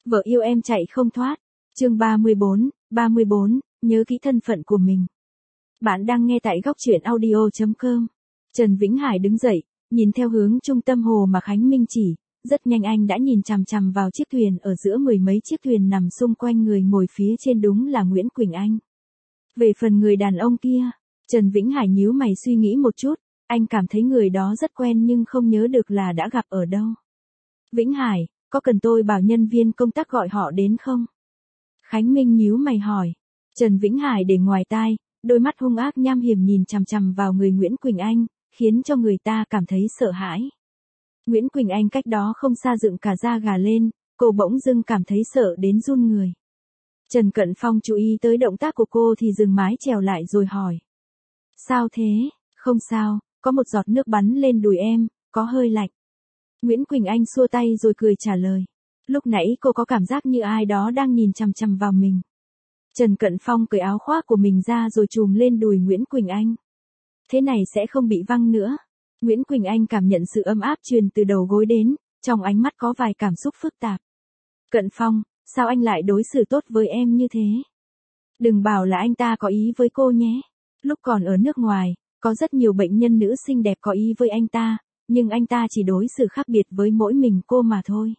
Vợ yêu em chạy không thoát. Chương 34, nhớ kỹ thân phận của mình. Bạn đang nghe tại góc truyện audio.com. Trần Vĩnh Hải đứng dậy, nhìn theo hướng trung tâm hồ mà Khánh Minh chỉ, rất nhanh anh đã nhìn chằm chằm vào chiếc thuyền ở giữa mười mấy chiếc thuyền nằm xung quanh người ngồi phía trên, đúng là Nguyễn Quỳnh Anh. Về phần người đàn ông kia, Trần Vĩnh Hải nhíu mày suy nghĩ một chút, anh cảm thấy người đó rất quen nhưng không nhớ được là đã gặp ở đâu. Vĩnh Hải, có cần tôi bảo nhân viên công tác gọi họ đến không? Khánh Minh nhíu mày hỏi. Trần Vĩnh Hải để ngoài tai, đôi mắt hung ác nham hiểm nhìn chằm chằm vào người Nguyễn Quỳnh Anh, khiến cho người ta cảm thấy sợ hãi. Nguyễn Quỳnh Anh cách đó không xa dựng cả da gà lên, cô bỗng dưng cảm thấy sợ đến run người. Trần Cận Phong chú ý tới động tác của cô thì dừng mái chèo lại rồi hỏi. Sao thế? Không sao, có một giọt nước bắn lên đùi em, có hơi lạnh. Nguyễn Quỳnh Anh xua tay rồi cười trả lời. Lúc nãy cô có cảm giác như ai đó đang nhìn chằm chằm vào mình. Trần Cận Phong cởi áo khoác của mình ra rồi chùm lên đùi Nguyễn Quỳnh Anh. Thế này sẽ không bị văng nữa. Nguyễn Quỳnh Anh cảm nhận sự ấm áp truyền từ đầu gối đến, trong ánh mắt có vài cảm xúc phức tạp. Cận Phong, sao anh lại đối xử tốt với em như thế? Đừng bảo là anh ta có ý với cô nhé. Lúc còn ở nước ngoài, có rất nhiều bệnh nhân nữ xinh đẹp có ý với anh ta, nhưng anh ta chỉ đối xử khác biệt với mỗi mình cô mà thôi.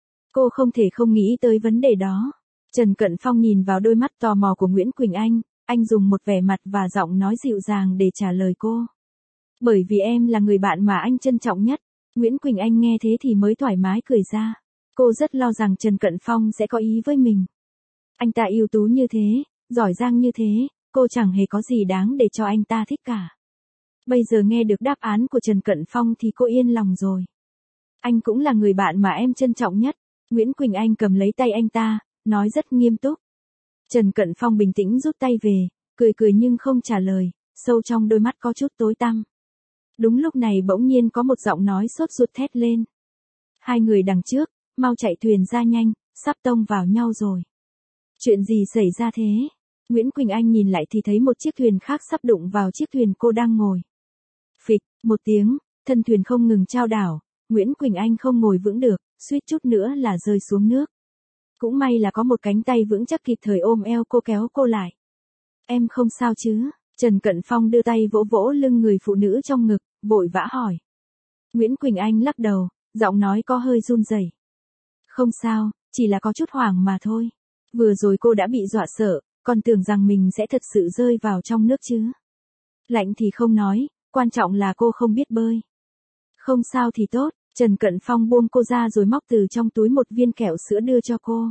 Cô không thể không nghĩ tới vấn đề đó. Trần Cận Phong nhìn vào đôi mắt tò mò của Nguyễn Quỳnh anh dùng một vẻ mặt và giọng nói dịu dàng để trả lời cô. Bởi vì em là người bạn mà anh trân trọng nhất. Nguyễn Quỳnh Anh nghe thế thì mới thoải mái cười ra. Cô rất lo rằng Trần Cận Phong sẽ có ý với mình. Anh ta ưu tú như thế, giỏi giang như thế, cô chẳng hề có gì đáng để cho anh ta thích cả. Bây giờ nghe được đáp án của Trần Cận Phong thì cô yên lòng rồi. Anh cũng là người bạn mà em trân trọng nhất. Nguyễn Quỳnh Anh cầm lấy tay anh ta, nói rất nghiêm túc. Trần Cận Phong bình tĩnh rút tay về, cười nhưng không trả lời, sâu trong đôi mắt có chút tối tăm. Đúng lúc này bỗng nhiên có một giọng nói sốt ruột thét lên. Hai người đằng trước, mau chạy thuyền ra nhanh, sắp tông vào nhau rồi. Chuyện gì xảy ra thế? Nguyễn Quỳnh Anh nhìn lại thì thấy một chiếc thuyền khác sắp đụng vào chiếc thuyền cô đang ngồi. Phịch, một tiếng, thân thuyền không ngừng chao đảo, Nguyễn Quỳnh Anh không ngồi vững được, suýt chút nữa là rơi xuống nước. Cũng may là có một cánh tay vững chắc kịp thời ôm eo cô kéo cô lại. Em không sao chứ? Trần Cận Phong đưa tay vỗ vỗ lưng người phụ nữ trong ngực, vội vã hỏi. Nguyễn Quỳnh Anh lắc đầu, giọng nói có hơi run rẩy. Không sao, chỉ là có chút hoảng mà thôi. Vừa rồi cô đã bị dọa sợ, còn tưởng rằng mình sẽ thật sự rơi vào trong nước chứ. Lạnh thì không nói, quan trọng là cô không biết bơi. Không sao thì tốt, Trần Cận Phong buông cô ra rồi móc từ trong túi một viên kẹo sữa đưa cho cô.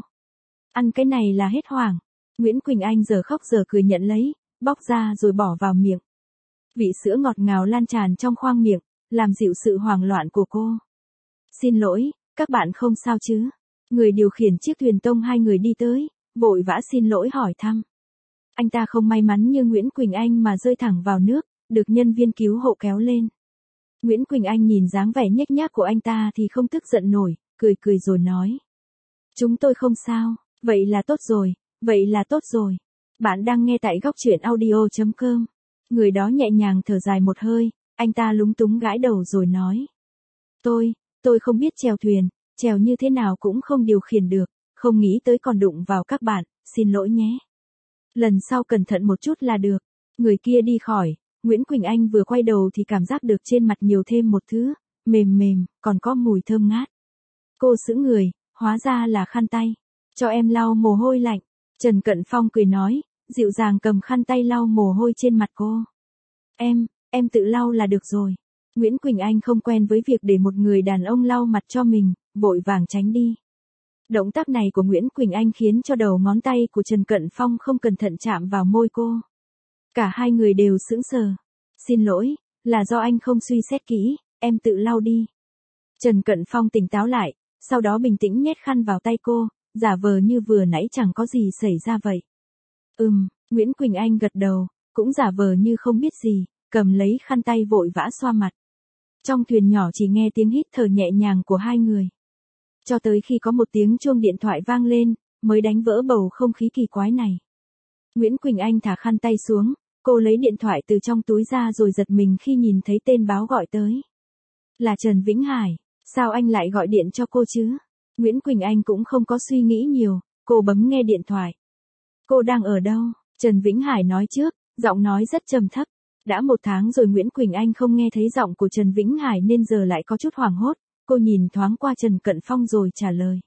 Ăn cái này là hết hoảng. Nguyễn Quỳnh Anh giờ khóc giờ cười nhận lấy, bóc ra rồi bỏ vào miệng. Vị sữa ngọt ngào lan tràn trong khoang miệng, làm dịu sự hoảng loạn của cô. Xin lỗi, các bạn không sao chứ? Người điều khiển chiếc thuyền tông hai người đi tới, vội vã xin lỗi hỏi thăm. Anh ta không may mắn như Nguyễn Quỳnh Anh mà rơi thẳng vào nước, được nhân viên cứu hộ kéo lên. Nguyễn Quỳnh Anh nhìn dáng vẻ nhếch nhác của anh ta thì không tức giận nổi, cười rồi nói. Chúng tôi không sao, vậy là tốt rồi. Bạn đang nghe tại góc truyện audio.com. Người đó nhẹ nhàng thở dài một hơi, anh ta lúng túng gãi đầu rồi nói. Tôi không biết chèo thuyền, chèo như thế nào cũng không điều khiển được, không nghĩ tới còn đụng vào các bạn, xin lỗi nhé. Lần sau cẩn thận một chút là được. Người kia đi khỏi, Nguyễn Quỳnh Anh vừa quay đầu thì cảm giác được trên mặt nhiều thêm một thứ, mềm, còn có mùi thơm ngát. Cô sững người, hóa ra là khăn tay. Cho em lau mồ hôi lạnh. Trần Cận Phong cười nói, dịu dàng cầm khăn tay lau mồ hôi trên mặt cô. Em tự lau là được rồi. Nguyễn Quỳnh Anh không quen với việc để một người đàn ông lau mặt cho mình, vội vàng tránh đi. Động tác này của Nguyễn Quỳnh Anh khiến cho đầu ngón tay của Trần Cận Phong không cẩn thận chạm vào môi cô. Cả hai người đều sững sờ. Xin lỗi, là do anh không suy xét kỹ, em tự lau đi. Trần Cận Phong tỉnh táo lại, sau đó bình tĩnh nhét khăn vào tay cô, giả vờ như vừa nãy chẳng có gì xảy ra vậy. Nguyễn Quỳnh Anh gật đầu, cũng giả vờ như không biết gì, cầm lấy khăn tay vội vã xoa mặt. Trong thuyền nhỏ chỉ nghe tiếng hít thở nhẹ nhàng của hai người. Cho tới khi có một tiếng chuông điện thoại vang lên, mới đánh vỡ bầu không khí kỳ quái này. Nguyễn Quỳnh Anh thả khăn tay xuống, cô lấy điện thoại từ trong túi ra rồi giật mình khi nhìn thấy tên báo gọi tới. Là Trần Vĩnh Hải, sao anh lại gọi điện cho cô chứ? Nguyễn Quỳnh Anh cũng không có suy nghĩ nhiều, cô bấm nghe điện thoại. Cô đang ở đâu? Trần Vĩnh Hải nói trước, giọng nói rất trầm thấp. Đã 1 tháng rồi Nguyễn Quỳnh Anh không nghe thấy giọng của Trần Vĩnh Hải nên giờ lại có chút hoảng hốt. Cô nhìn thoáng qua Trần Cận Phong rồi trả lời.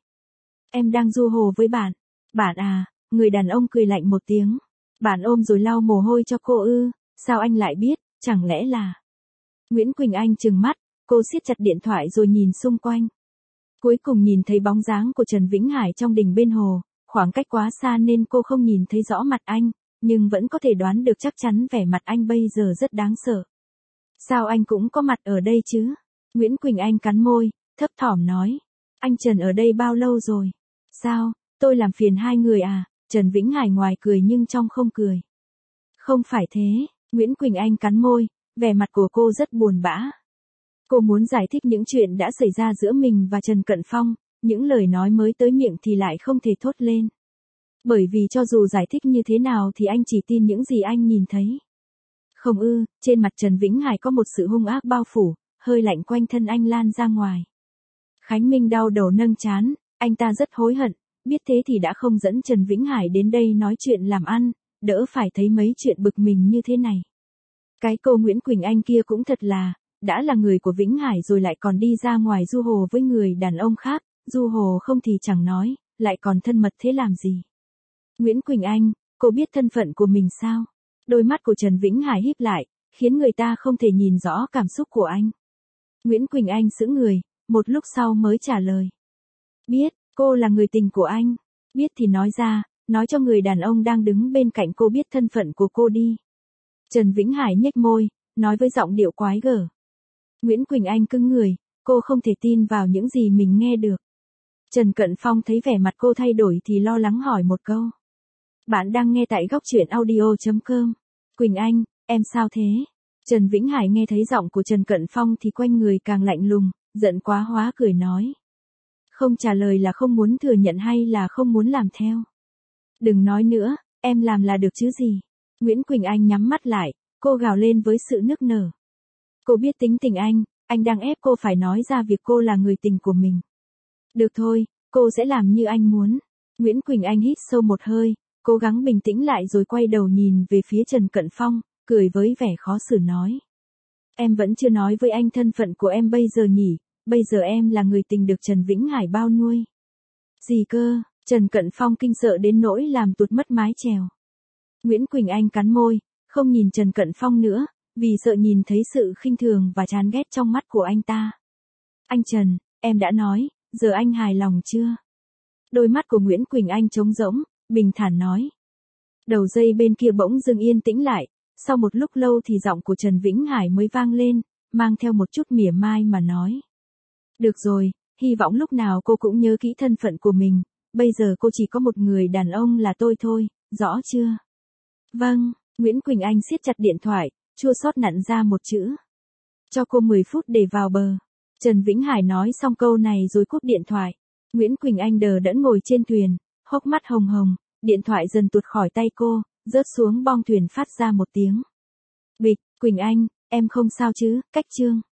Em đang du hồ với bạn. Bạn à, người đàn ông cười lạnh một tiếng. Bạn ôm rồi lau mồ hôi cho cô ư, sao anh lại biết, chẳng lẽ là... Nguyễn Quỳnh Anh trừng mắt, cô siết chặt điện thoại rồi nhìn xung quanh. Cuối cùng nhìn thấy bóng dáng của Trần Vĩnh Hải trong đình bên hồ, khoảng cách quá xa nên cô không nhìn thấy rõ mặt anh, nhưng vẫn có thể đoán được chắc chắn vẻ mặt anh bây giờ rất đáng sợ. Sao anh cũng có mặt ở đây chứ? Nguyễn Quỳnh Anh cắn môi, thấp thỏm nói. Anh Trần ở đây bao lâu rồi? Sao, tôi làm phiền hai người à? Trần Vĩnh Hải ngoài cười nhưng trong không cười. Không phải thế, Nguyễn Quỳnh Anh cắn môi, vẻ mặt của cô rất buồn bã. Cô muốn giải thích những chuyện đã xảy ra giữa mình và Trần Cận Phong, những lời nói mới tới miệng thì lại không thể thốt lên. Bởi vì cho dù giải thích như thế nào thì anh chỉ tin những gì anh nhìn thấy. Không ư, trên mặt Trần Vĩnh Hải có một sự hung ác bao phủ, hơi lạnh quanh thân anh lan ra ngoài. Khánh Minh đau đầu nâng trán, anh ta rất hối hận, biết thế thì đã không dẫn Trần Vĩnh Hải đến đây nói chuyện làm ăn, đỡ phải thấy mấy chuyện bực mình như thế này. Cái cô Nguyễn Quỳnh Anh kia cũng thật là, đã là người của Vĩnh Hải rồi lại còn đi ra ngoài du hồ với người đàn ông khác, du hồ không thì chẳng nói, lại còn thân mật thế làm gì. Nguyễn Quỳnh Anh, cô biết thân phận của mình sao? Đôi mắt của Trần Vĩnh Hải híp lại, khiến người ta không thể nhìn rõ cảm xúc của anh. Nguyễn Quỳnh Anh sững người, một lúc sau mới trả lời. Biết, cô là người tình của anh. Biết thì nói ra, nói cho người đàn ông đang đứng bên cạnh cô biết thân phận của cô đi. Trần Vĩnh Hải nhếch môi, nói với giọng điệu quái gở. Nguyễn Quỳnh Anh cứng người, cô không thể tin vào những gì mình nghe được. Trần Cận Phong thấy vẻ mặt cô thay đổi thì lo lắng hỏi một câu. Bạn đang nghe tại góc truyện audio.com. Quỳnh Anh, em sao thế? Trần Vĩnh Hải nghe thấy giọng của Trần Cận Phong thì quanh người càng lạnh lùng, giận quá hóa cười nói. Không trả lời là không muốn thừa nhận hay là không muốn làm theo? Đừng nói nữa, em làm là được chứ gì? Nguyễn Quỳnh Anh nhắm mắt lại, cô gào lên với sự nức nở. Cô biết tính tình anh đang ép cô phải nói ra việc cô là người tình của mình. Được thôi, cô sẽ làm như anh muốn. Nguyễn Quỳnh Anh hít sâu một hơi, cố gắng bình tĩnh lại rồi quay đầu nhìn về phía Trần Cận Phong, cười với vẻ khó xử nói. Em vẫn chưa nói với anh thân phận của em bây giờ nhỉ, bây giờ em là người tình được Trần Vĩnh Hải bao nuôi. Gì cơ? Trần Cận Phong kinh sợ đến nỗi làm tuột mất mái chèo. Nguyễn Quỳnh Anh cắn môi, không nhìn Trần Cận Phong nữa, vì sợ nhìn thấy sự khinh thường và chán ghét trong mắt của anh ta. Anh Trần, em đã nói, giờ anh hài lòng chưa? Đôi mắt của Nguyễn Quỳnh Anh trống rỗng, bình thản nói. Đầu dây bên kia bỗng dưng yên tĩnh lại, sau một lúc lâu thì giọng của Trần Vĩnh Hải mới vang lên, mang theo một chút mỉa mai mà nói. Được rồi, hy vọng lúc nào cô cũng nhớ kỹ thân phận của mình, bây giờ cô chỉ có một người đàn ông là tôi thôi, rõ chưa? Vâng, Nguyễn Quỳnh Anh siết chặt điện thoại, chua xót nặn ra một chữ. Cho cô 10 phút để vào bờ. Trần Vĩnh Hải nói xong câu này rồi cúp điện thoại. Nguyễn Quỳnh Anh đờ đẫn ngồi trên thuyền, hốc mắt hồng hồng, điện thoại dần tuột khỏi tay cô, rớt xuống bong thuyền phát ra một tiếng. Bịch, Quỳnh Anh, em không sao chứ? Cách chương.